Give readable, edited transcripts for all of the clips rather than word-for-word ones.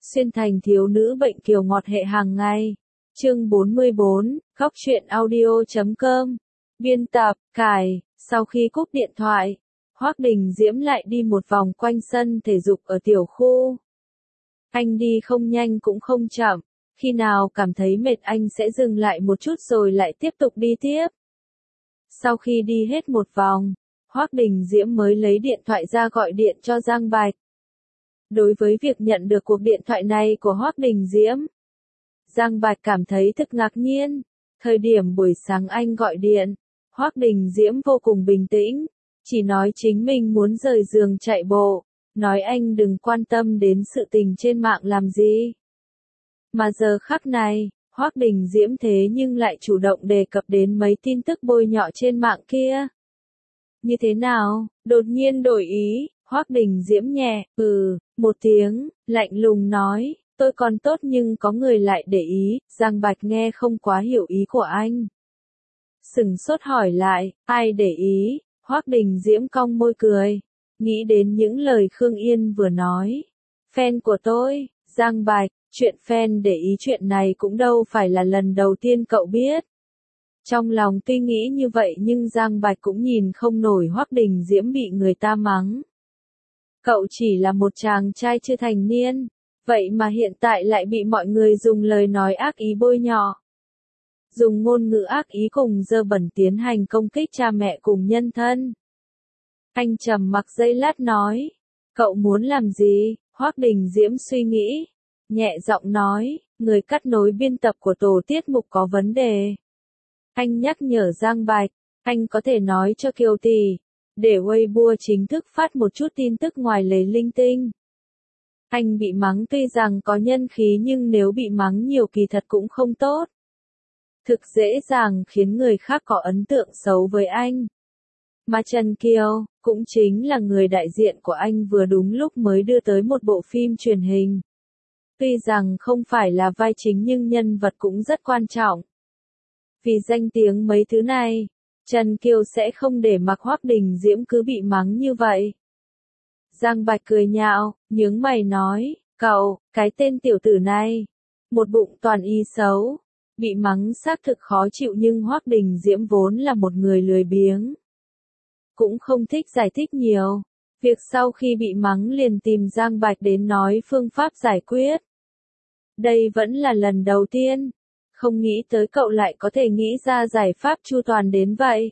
Xuyên thành thiếu nữ bệnh kiều ngọt hệ hàng ngày. Chương 44, Góc truyện audio.com. Biên tập, Cải. Sau khi cúp điện thoại, Hoắc Đình Diễm lại đi một vòng quanh sân thể dục ở tiểu khu. Anh đi không nhanh cũng không chậm, khi nào cảm thấy mệt anh sẽ dừng lại một chút rồi lại tiếp tục đi tiếp. Sau khi đi hết một vòng, Hoắc Đình Diễm mới lấy điện thoại ra gọi điện cho Giang Bạch. Đối với việc nhận được cuộc điện thoại này của Hoắc Đình Diễm, Giang Bạch cảm thấy thật ngạc nhiên. Thời điểm buổi sáng anh gọi điện, Hoắc Đình Diễm vô cùng bình tĩnh, chỉ nói chính mình muốn rời giường chạy bộ, nói anh đừng quan tâm đến sự tình trên mạng làm gì. Mà giờ khắc này, Hoắc Đình Diễm thế nhưng lại chủ động đề cập đến mấy tin tức bôi nhọ trên mạng kia. Như thế nào? Đột nhiên đổi ý, Hoắc Đình Diễm nhẹ, một tiếng, lạnh lùng nói, tôi còn tốt nhưng có người lại để ý. Giang Bạch nghe không quá hiểu ý của anh. Sửng sốt hỏi lại, ai để ý? Hoắc Đình Diễm cong môi cười, nghĩ đến những lời Khương Yên vừa nói. Fan của tôi, Giang Bạch, chuyện fan để ý chuyện này cũng đâu phải là lần đầu tiên cậu biết. Trong lòng tuy nghĩ như vậy nhưng Giang Bạch cũng nhìn không nổi Hoắc Đình Diễm bị người ta mắng. Cậu chỉ là một chàng trai chưa thành niên, vậy mà hiện tại lại bị mọi người dùng lời nói ác ý bôi nhọ. Dùng ngôn ngữ ác ý cùng dơ bẩn tiến hành công kích cha mẹ cùng nhân thân. Anh trầm mặc giây lát nói, cậu muốn làm gì? Hoắc Đình Diễm suy nghĩ, nhẹ giọng nói, người cắt nối biên tập của tổ tiết mục có vấn đề. Anh nhắc nhở Giang Bạch, anh có thể nói cho Kiều Tỷ, để Weibo chính thức phát một chút tin tức ngoài lề linh tinh. Anh bị mắng tuy rằng có nhân khí nhưng nếu bị mắng nhiều kỳ thật cũng không tốt. Thực dễ dàng khiến người khác có ấn tượng xấu với anh. Mà Trần Kiều, cũng chính là người đại diện của anh vừa đúng lúc mới đưa tới một bộ phim truyền hình. Tuy rằng không phải là vai chính nhưng nhân vật cũng rất quan trọng. Vì danh tiếng mấy thứ này, Trần Kiều sẽ không để mặc Hoắc Đình Diễm cứ bị mắng như vậy. Giang Bạch cười nhạo, nhướng mày nói, cậu, cái tên tiểu tử này, một bụng toàn ý xấu, bị mắng xác thực khó chịu nhưng Hoắc Đình Diễm vốn là một người lười biếng. Cũng không thích giải thích nhiều, việc sau khi bị mắng liền tìm Giang Bạch đến nói phương pháp giải quyết. Đây vẫn là lần đầu tiên, không nghĩ tới cậu lại có thể nghĩ ra giải pháp chu toàn đến vậy.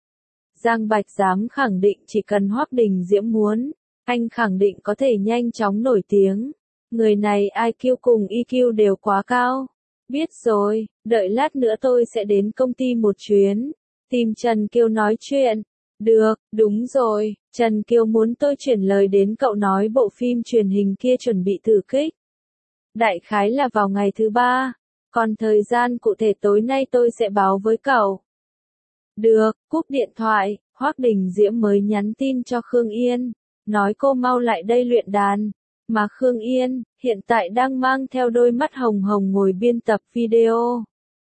Giang Bạch dám khẳng định chỉ cần Hoắc Đình Diễm muốn, anh khẳng định có thể nhanh chóng nổi tiếng. Người này IQ cùng EQ đều quá cao. Biết rồi, đợi lát nữa tôi sẽ đến công ty một chuyến, tìm Trần Kiều nói chuyện. Được, đúng rồi, Trần Kiều muốn tôi chuyển lời đến cậu nói bộ phim truyền hình kia chuẩn bị thử kích. Đại khái là vào ngày thứ 3, còn thời gian cụ thể tối nay tôi sẽ báo với cậu. Được, cúp điện thoại, Hoắc Đình Diễm mới nhắn tin cho Khương Yên, nói cô mau lại đây luyện đàn. Mà Khương Yên, hiện tại đang mang theo đôi mắt hồng hồng ngồi biên tập video.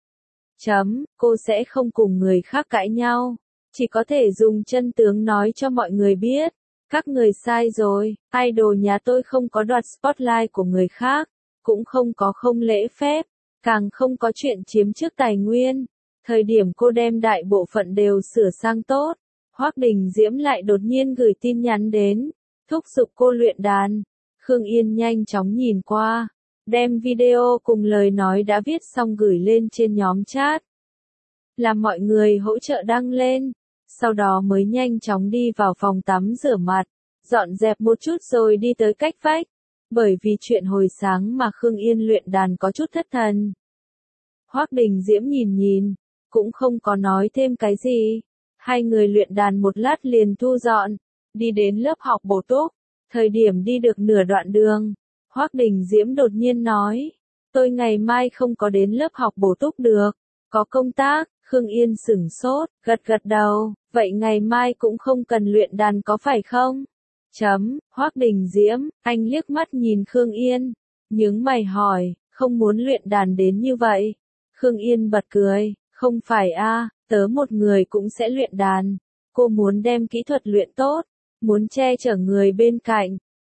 Cô sẽ không cùng người khác cãi nhau, chỉ có thể dùng chân tướng nói cho mọi người biết. Các người sai rồi, idol nhà tôi không có đoạt spotlight của người khác, cũng không có không lễ phép, càng không có chuyện chiếm trước tài nguyên. Thời điểm cô đem đại bộ phận đều sửa sang tốt, Hoắc Đình Diễm lại đột nhiên gửi tin nhắn đến, thúc giục cô luyện đàn. Khương Yên nhanh chóng nhìn qua, đem video cùng lời nói đã viết xong gửi lên trên nhóm chat. Làm mọi người hỗ trợ đăng lên, sau đó mới nhanh chóng đi vào phòng tắm rửa mặt, dọn dẹp một chút rồi đi tới cách vách. Bởi vì chuyện hồi sáng mà Khương Yên luyện đàn có chút thất thần. Hoắc Đình Diễm nhìn, cũng không có nói thêm cái gì. Hai người luyện đàn một lát liền thu dọn, đi đến lớp học bổ túc. Thời điểm đi được nửa đoạn đường, Hoắc Đình Diễm đột nhiên nói, tôi ngày mai không có đến lớp học bổ túc được, có công tác. Khương Yên sửng sốt, gật đầu, vậy ngày mai cũng không cần luyện đàn có phải không? Hoắc Đình Diễm, anh liếc mắt nhìn Khương Yên, nhướng mày hỏi, không muốn luyện đàn đến như vậy. Khương Yên bật cười, không phải tớ một người cũng sẽ luyện đàn, cô muốn đem kỹ thuật luyện tốt, muốn che chở người bên cạnh,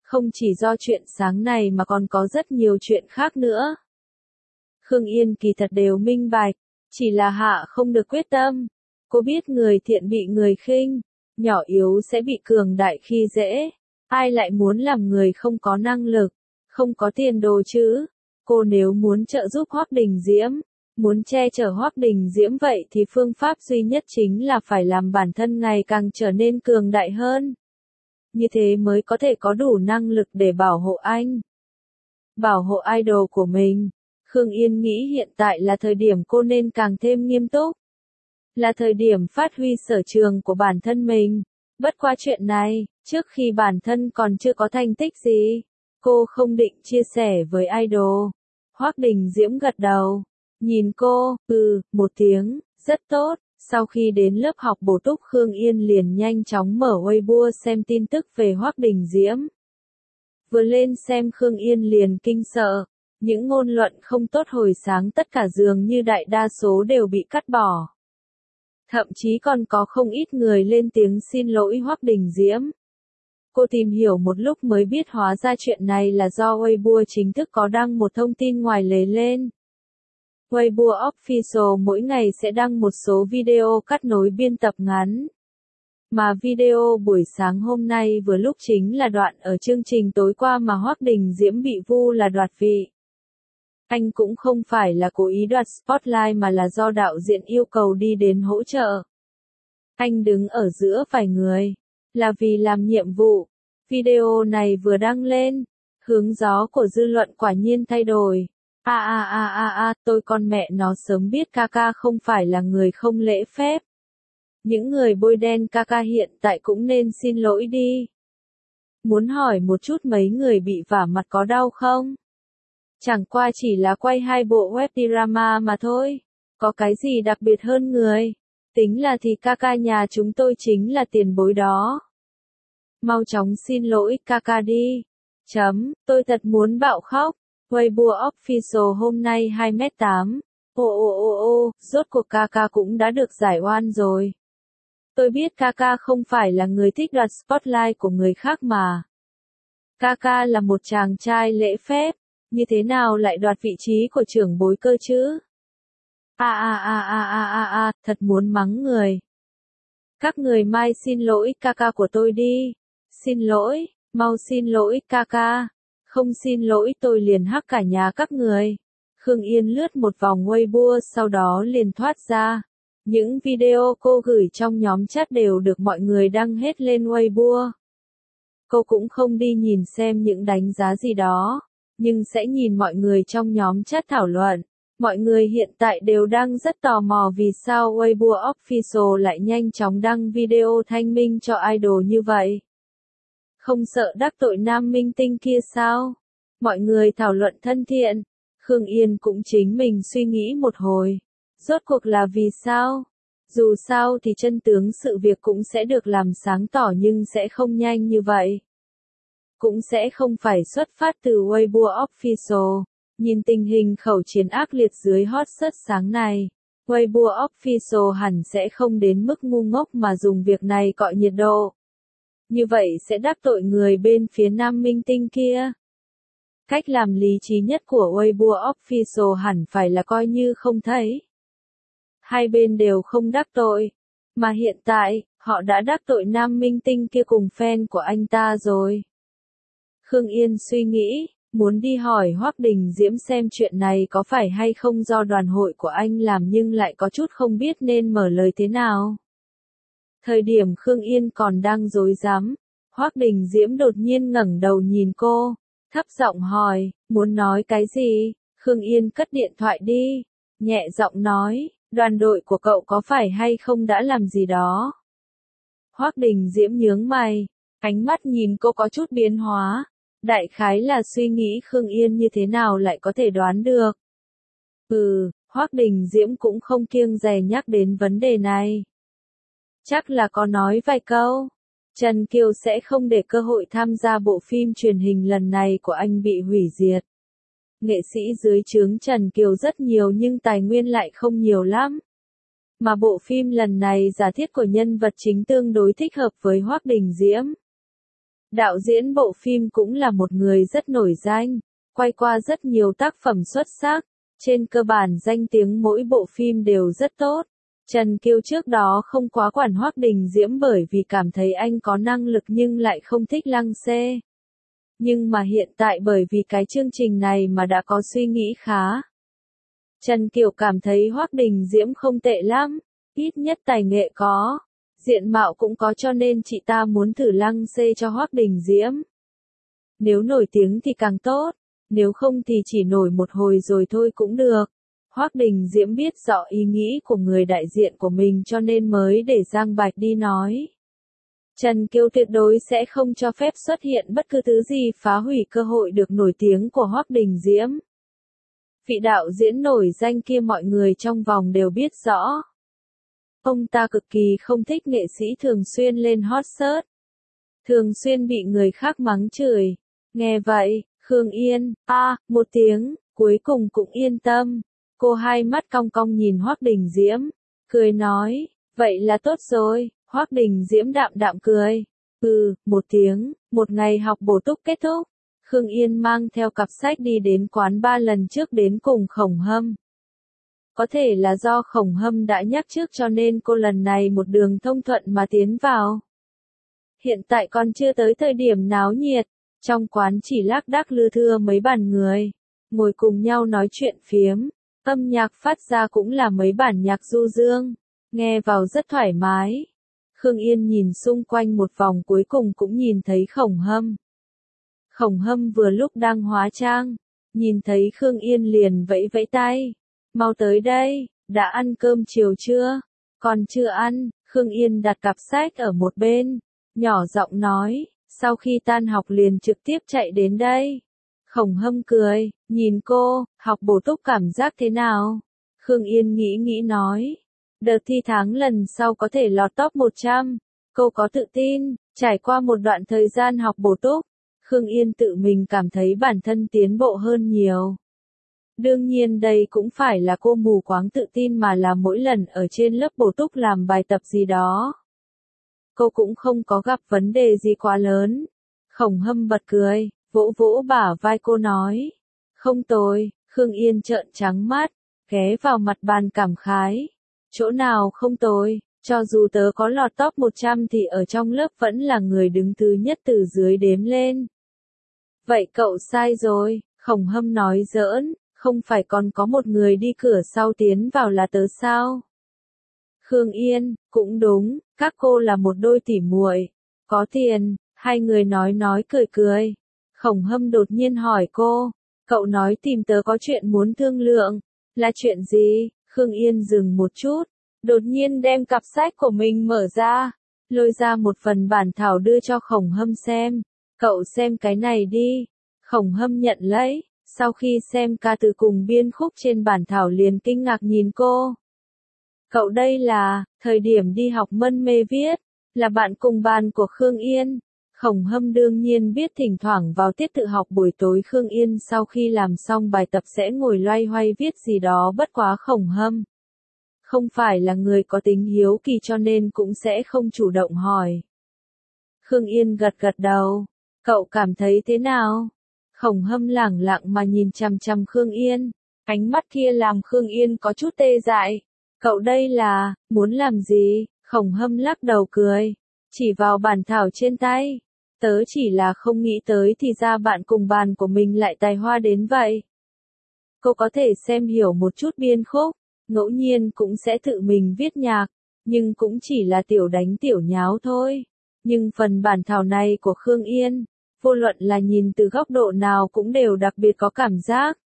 Không chỉ do chuyện sáng này mà còn có rất nhiều chuyện khác nữa. Khương Yên kỳ thật đều minh bạch, chỉ là hạ không được quyết tâm. Cô biết người thiện bị người khinh, nhỏ yếu sẽ bị cường đại khi dễ. Ai lại muốn làm người không có năng lực, không có tiền đồ chứ? Cô nếu muốn trợ giúp Hoắc Đình Diễm, muốn che chở Hoắc Đình Diễm vậy thì phương pháp duy nhất chính là phải làm bản thân ngày càng trở nên cường đại hơn. Như thế mới có thể có đủ năng lực để bảo hộ anh. Bảo hộ idol của mình. Khương Yên nghĩ hiện tại là thời điểm cô nên càng thêm nghiêm túc. Là thời điểm phát huy sở trường của bản thân mình. Bất qua chuyện này, trước khi bản thân còn chưa có thành tích gì, cô không định chia sẻ với idol. Hoắc Đình Diễm gật đầu. Nhìn cô, một tiếng, rất tốt. Sau khi đến lớp học bổ túc Khương Yên liền nhanh chóng mở Weibo xem tin tức về Hoắc Đình Diễm. Vừa lên xem Khương Yên liền kinh sợ. Những ngôn luận không tốt hồi sáng tất cả dường như đại đa số đều bị cắt bỏ. Thậm chí còn có không ít người lên tiếng xin lỗi Hoắc Đình Diễm. Cô tìm hiểu một lúc mới biết hóa ra chuyện này là do Weibo chính thức có đăng một thông tin ngoài lề lên. Weibo Official mỗi ngày sẽ đăng một số video cắt nối biên tập ngắn. Mà video buổi sáng hôm nay vừa lúc chính là đoạn ở chương trình tối qua mà Hoắc Đình Diễm bị vu là đoạt vị. Anh cũng không phải là cố ý đoạt spotlight mà là do đạo diễn yêu cầu đi đến hỗ trợ. Anh đứng ở giữa vài người, là vì làm nhiệm vụ. Video này vừa đăng lên, hướng gió của dư luận quả nhiên thay đổi. Tôi con mẹ nó sớm biết Kaka không phải là người không lễ phép. Những người bôi đen Kaka hiện tại cũng nên xin lỗi đi. Muốn hỏi một chút mấy người bị vả mặt có đau không? Chẳng qua chỉ là quay 2 bộ web drama mà thôi. Có cái gì đặc biệt hơn người? Tính là thì Kaka nhà chúng tôi chính là tiền bối đó. Mau chóng xin lỗi Kaka đi. Tôi thật muốn bạo khóc. Weibo Official hôm nay 2m8. Rốt cuộc Kaka cũng đã được giải oan rồi. Tôi biết Kaka không phải là người thích đoạt spotlight của người khác mà. Kaka là một chàng trai lễ phép, như thế nào lại đoạt vị trí của trưởng bối cơ chứ? Thật muốn mắng người. Các người mai xin lỗi Kaka của tôi đi. Xin lỗi, mau xin lỗi Kaka. Không xin lỗi tôi liền hắc cả nhà các người. Khương Yên lướt một vòng Weibo sau đó liền thoát ra. Những video cô gửi trong nhóm chat đều được mọi người đăng hết lên Weibo. Cô cũng không đi nhìn xem những đánh giá gì đó, nhưng sẽ nhìn mọi người trong nhóm chat thảo luận. Mọi người hiện tại đều đang rất tò mò vì sao Weibo Official lại nhanh chóng đăng video thanh minh cho idol như vậy. Không sợ đắc tội nam minh tinh kia sao? Mọi người thảo luận thân thiện. Khương Yên cũng chính mình suy nghĩ một hồi. Rốt cuộc là vì sao? Dù sao thì chân tướng sự việc cũng sẽ được làm sáng tỏ nhưng sẽ không nhanh như vậy. Cũng sẽ không phải xuất phát từ Weibo Official. Nhìn tình hình khẩu chiến ác liệt dưới hot search sáng này, Weibo Official hẳn sẽ không đến mức ngu ngốc mà dùng việc này cọ nhiệt độ. Như vậy sẽ đắc tội người bên phía nam minh tinh kia. Cách làm lý trí nhất của Weibo Official hẳn phải là coi như không thấy. Hai bên đều không đắc tội. Mà hiện tại, họ đã đắc tội nam minh tinh kia cùng fan của anh ta rồi. Khương Yên suy nghĩ, muốn đi hỏi Hoắc Đình Diễm xem chuyện này có phải hay không do đoàn hội của anh làm nhưng lại có chút không biết nên mở lời thế nào. Thời điểm Khương Yên còn đang rối rắm, Hoắc Đình Diễm đột nhiên ngẩng đầu nhìn cô, thấp giọng hỏi, muốn nói cái gì? Khương Yên cất điện thoại đi, nhẹ giọng nói, đoàn đội của cậu có phải hay không đã làm gì đó? Hoắc Đình Diễm nhướng mày, ánh mắt nhìn cô có chút biến hóa, đại khái là suy nghĩ Khương Yên như thế nào lại có thể đoán được. Hoắc Đình Diễm cũng không kiêng dè nhắc đến vấn đề này. Chắc là có nói vài câu. Trần Kiều sẽ không để cơ hội tham gia bộ phim truyền hình lần này của anh bị hủy diệt. Nghệ sĩ dưới trướng Trần Kiều rất nhiều nhưng tài nguyên lại không nhiều lắm. Mà bộ phim lần này giả thiết của nhân vật chính tương đối thích hợp với Hoắc Đình Diễm. Đạo diễn bộ phim cũng là một người rất nổi danh, quay qua rất nhiều tác phẩm xuất sắc, trên cơ bản danh tiếng mỗi bộ phim đều rất tốt. Trần Kiêu trước đó không quá quản Hoắc Đình Diễm bởi vì cảm thấy anh có năng lực nhưng lại không thích Lăng Xê. Nhưng mà hiện tại bởi vì cái chương trình này mà đã có suy nghĩ khá. Trần Kiều cảm thấy Hoắc Đình Diễm không tệ lắm, ít nhất tài nghệ có, diện mạo cũng có cho nên chị ta muốn thử Lăng Xê cho Hoắc Đình Diễm. Nếu nổi tiếng thì càng tốt, nếu không thì chỉ nổi một hồi rồi thôi cũng được. Hoắc Đình Diễm biết rõ ý nghĩ của người đại diện của mình cho nên mới để Giang Bạch đi nói. Trần Kiêu tuyệt đối sẽ không cho phép xuất hiện bất cứ thứ gì phá hủy cơ hội được nổi tiếng của Hoắc Đình Diễm. Vị đạo diễn nổi danh kia mọi người trong vòng đều biết rõ. Ông ta cực kỳ không thích nghệ sĩ thường xuyên lên hot search, thường xuyên bị người khác mắng chửi. Nghe vậy, Khương Yên, một tiếng, cuối cùng cũng yên tâm. Cô hai mắt cong cong nhìn Hoắc Đình Diễm, cười nói, vậy là tốt rồi. Hoắc Đình Diễm đạm đạm cười. Một tiếng, một ngày học bổ túc kết thúc. Khương Yên mang theo cặp sách đi đến quán ba lần trước đến cùng Khổng Hâm. Có thể là do Khổng Hâm đã nhắc trước cho nên cô lần này một đường thông thuận mà tiến vào. Hiện tại còn chưa tới thời điểm náo nhiệt, trong quán chỉ lác đác lưa thưa mấy bàn người, ngồi cùng nhau nói chuyện phiếm, âm nhạc phát ra cũng là mấy bản nhạc du dương, nghe vào rất thoải mái. Khương Yên nhìn xung quanh một vòng cuối cùng cũng nhìn thấy Khổng Hâm. Khổng Hâm vừa lúc đang hóa trang, nhìn thấy Khương Yên liền vẫy vẫy tay. Mau tới đây, đã ăn cơm chiều chưa? Còn chưa ăn, Khương Yên đặt cặp sách ở một bên, nhỏ giọng nói, sau khi tan học liền trực tiếp chạy đến đây. Khổng Hâm cười, nhìn cô, học bổ túc cảm giác thế nào? Khương Yên nghĩ nói. Đợt thi tháng lần sau có thể lọt top 100, cô có tự tin, trải qua một đoạn thời gian học bổ túc, Khương Yên tự mình cảm thấy bản thân tiến bộ hơn nhiều. Đương nhiên đây cũng phải là cô mù quáng tự tin mà là mỗi lần ở trên lớp bổ túc làm bài tập gì đó. Cô cũng không có gặp vấn đề gì quá lớn. Khổng Hâm bật cười, vỗ vỗ bả vai cô nói. Không tồi, Khương Yên trợn trắng mắt, ghé vào mặt bàn cảm khái. Chỗ nào không tồi, cho dù tớ có lọt top 100 thì ở trong lớp vẫn là người đứng thứ nhất từ dưới đếm lên. Vậy cậu sai rồi, Khổng Hâm nói giỡn, không phải còn có một người đi cửa sau tiến vào là tớ sao? Khương Yên, cũng đúng, các cô là một đôi tỉ muội, có tiền, hai người nói cười cười. Khổng Hâm đột nhiên hỏi cô, cậu nói tìm tớ có chuyện muốn thương lượng, là chuyện gì? Khương Yên dừng một chút, đột nhiên đem cặp sách của mình mở ra, lôi ra một phần bản thảo đưa cho Khổng Hâm xem. Cậu xem cái này đi. Khổng Hâm nhận lấy, sau khi xem ca từ cùng biên khúc trên bản thảo liền kinh ngạc nhìn cô. Cậu đây là, thời điểm đi học mân mê viết, là bạn cùng bàn của Khương Yên. Khổng Hâm đương nhiên biết thỉnh thoảng vào tiết tự học buổi tối Khương Yên sau khi làm xong bài tập sẽ ngồi loay hoay viết gì đó bất quá Khổng Hâm. Không phải là người có tính hiếu kỳ cho nên cũng sẽ không chủ động hỏi. Khương Yên gật gật đầu. Cậu cảm thấy thế nào? Khổng Hâm lẳng lặng mà nhìn chằm chằm Khương Yên. Ánh mắt kia làm Khương Yên có chút tê dại. Cậu đây là, muốn làm gì? Khổng Hâm lắc đầu cười. Chỉ vào bản thảo trên tay. Tớ chỉ là không nghĩ tới thì ra bạn cùng bàn của mình lại tài hoa đến vậy. Cô có thể xem hiểu một chút biên khúc, ngẫu nhiên cũng sẽ tự mình viết nhạc, nhưng cũng chỉ là tiểu đánh tiểu nháo thôi. Nhưng phần bản thảo này của Khương Yên, vô luận là nhìn từ góc độ nào cũng đều đặc biệt có cảm giác.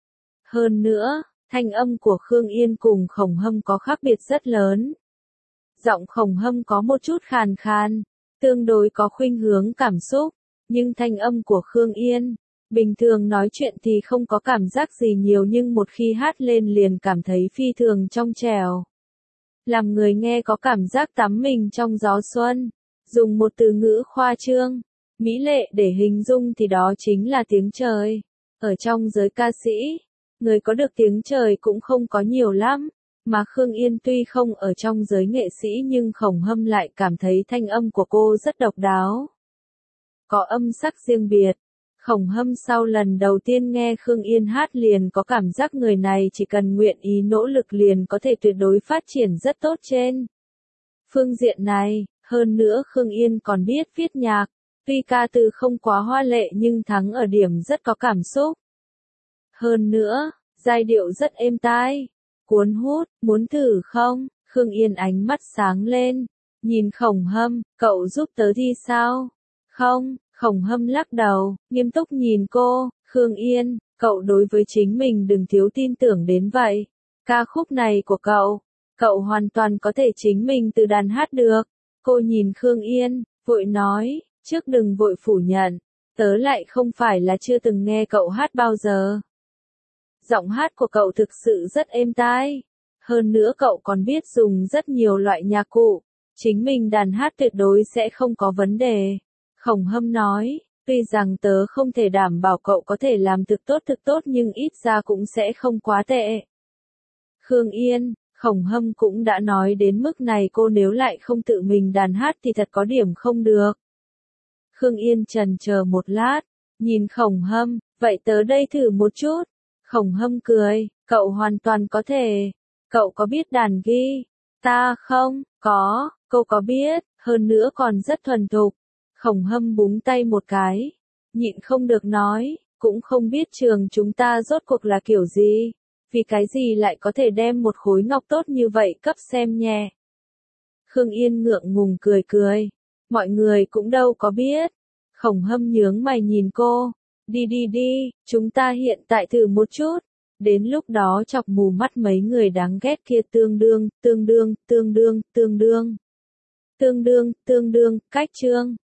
Hơn nữa, thanh âm của Khương Yên cùng Khổng Hâm có khác biệt rất lớn. Giọng Khổng Hâm có một chút khàn khàn, tương đối có khuynh hướng cảm xúc, nhưng thanh âm của Khương Yên, bình thường nói chuyện thì không có cảm giác gì nhiều nhưng một khi hát lên liền cảm thấy phi thường trong trẻo. Làm người nghe có cảm giác tắm mình trong gió xuân, dùng một từ ngữ khoa trương, mỹ lệ để hình dung thì đó chính là tiếng trời. Ở trong giới ca sĩ, người có được tiếng trời cũng không có nhiều lắm. Mà Khương Yên tuy không ở trong giới nghệ sĩ nhưng Khổng Hâm lại cảm thấy thanh âm của cô rất độc đáo. có âm sắc riêng biệt. Khổng Hâm sau lần đầu tiên nghe Khương Yên hát liền có cảm giác người này chỉ cần nguyện ý nỗ lực liền có thể tuyệt đối phát triển rất tốt trên phương diện này. Hơn nữa Khương Yên còn biết viết nhạc, tuy ca từ không quá hoa lệ nhưng thắng ở điểm rất có cảm xúc. Hơn nữa, giai điệu rất êm tai, cuốn hút, muốn thử không? Khương Yên ánh mắt sáng lên, nhìn Khổng Hâm, cậu giúp tớ thi sao? Không, Khổng Hâm lắc đầu, nghiêm túc nhìn cô, Khương Yên, cậu đối với chính mình đừng thiếu tin tưởng đến vậy. Ca khúc này của cậu hoàn toàn có thể chính mình tự đàn hát được. Cô nhìn Khương Yên, vội nói, trước đừng vội phủ nhận, tớ lại không phải là chưa từng nghe cậu hát bao giờ. Giọng hát của cậu thực sự rất êm tai. Hơn nữa cậu còn biết dùng rất nhiều loại nhạc cụ, chính mình đàn hát tuyệt đối sẽ không có vấn đề. Khổng Hâm nói, tuy rằng tớ không thể đảm bảo cậu có thể làm thực tốt nhưng ít ra cũng sẽ không quá tệ. Khương Yên, Khổng Hâm cũng đã nói đến mức này cô nếu lại không tự mình đàn hát thì thật có điểm không được. Khương Yên chần chờ một lát, nhìn Khổng Hâm, vậy tớ đây thử một chút. Khổng Hâm cười, cậu hoàn toàn có thể. Cậu có biết đàn guitar không? Có, cô có biết, hơn nữa còn rất thuần thục. Khổng Hâm búng tay một cái, nhịn không được nói, cũng không biết trường chúng ta rốt cuộc là kiểu gì, vì cái gì lại có thể đem một khối ngọc tốt như vậy cấp xem nhẹ. Khương Yên ngượng ngùng cười, mọi người cũng đâu có biết. Khổng Hâm nhướng mày nhìn cô, đi, chúng ta hiện tại thử một chút, đến lúc đó chọc mù mắt mấy người đáng ghét kia tương đương, cách chương.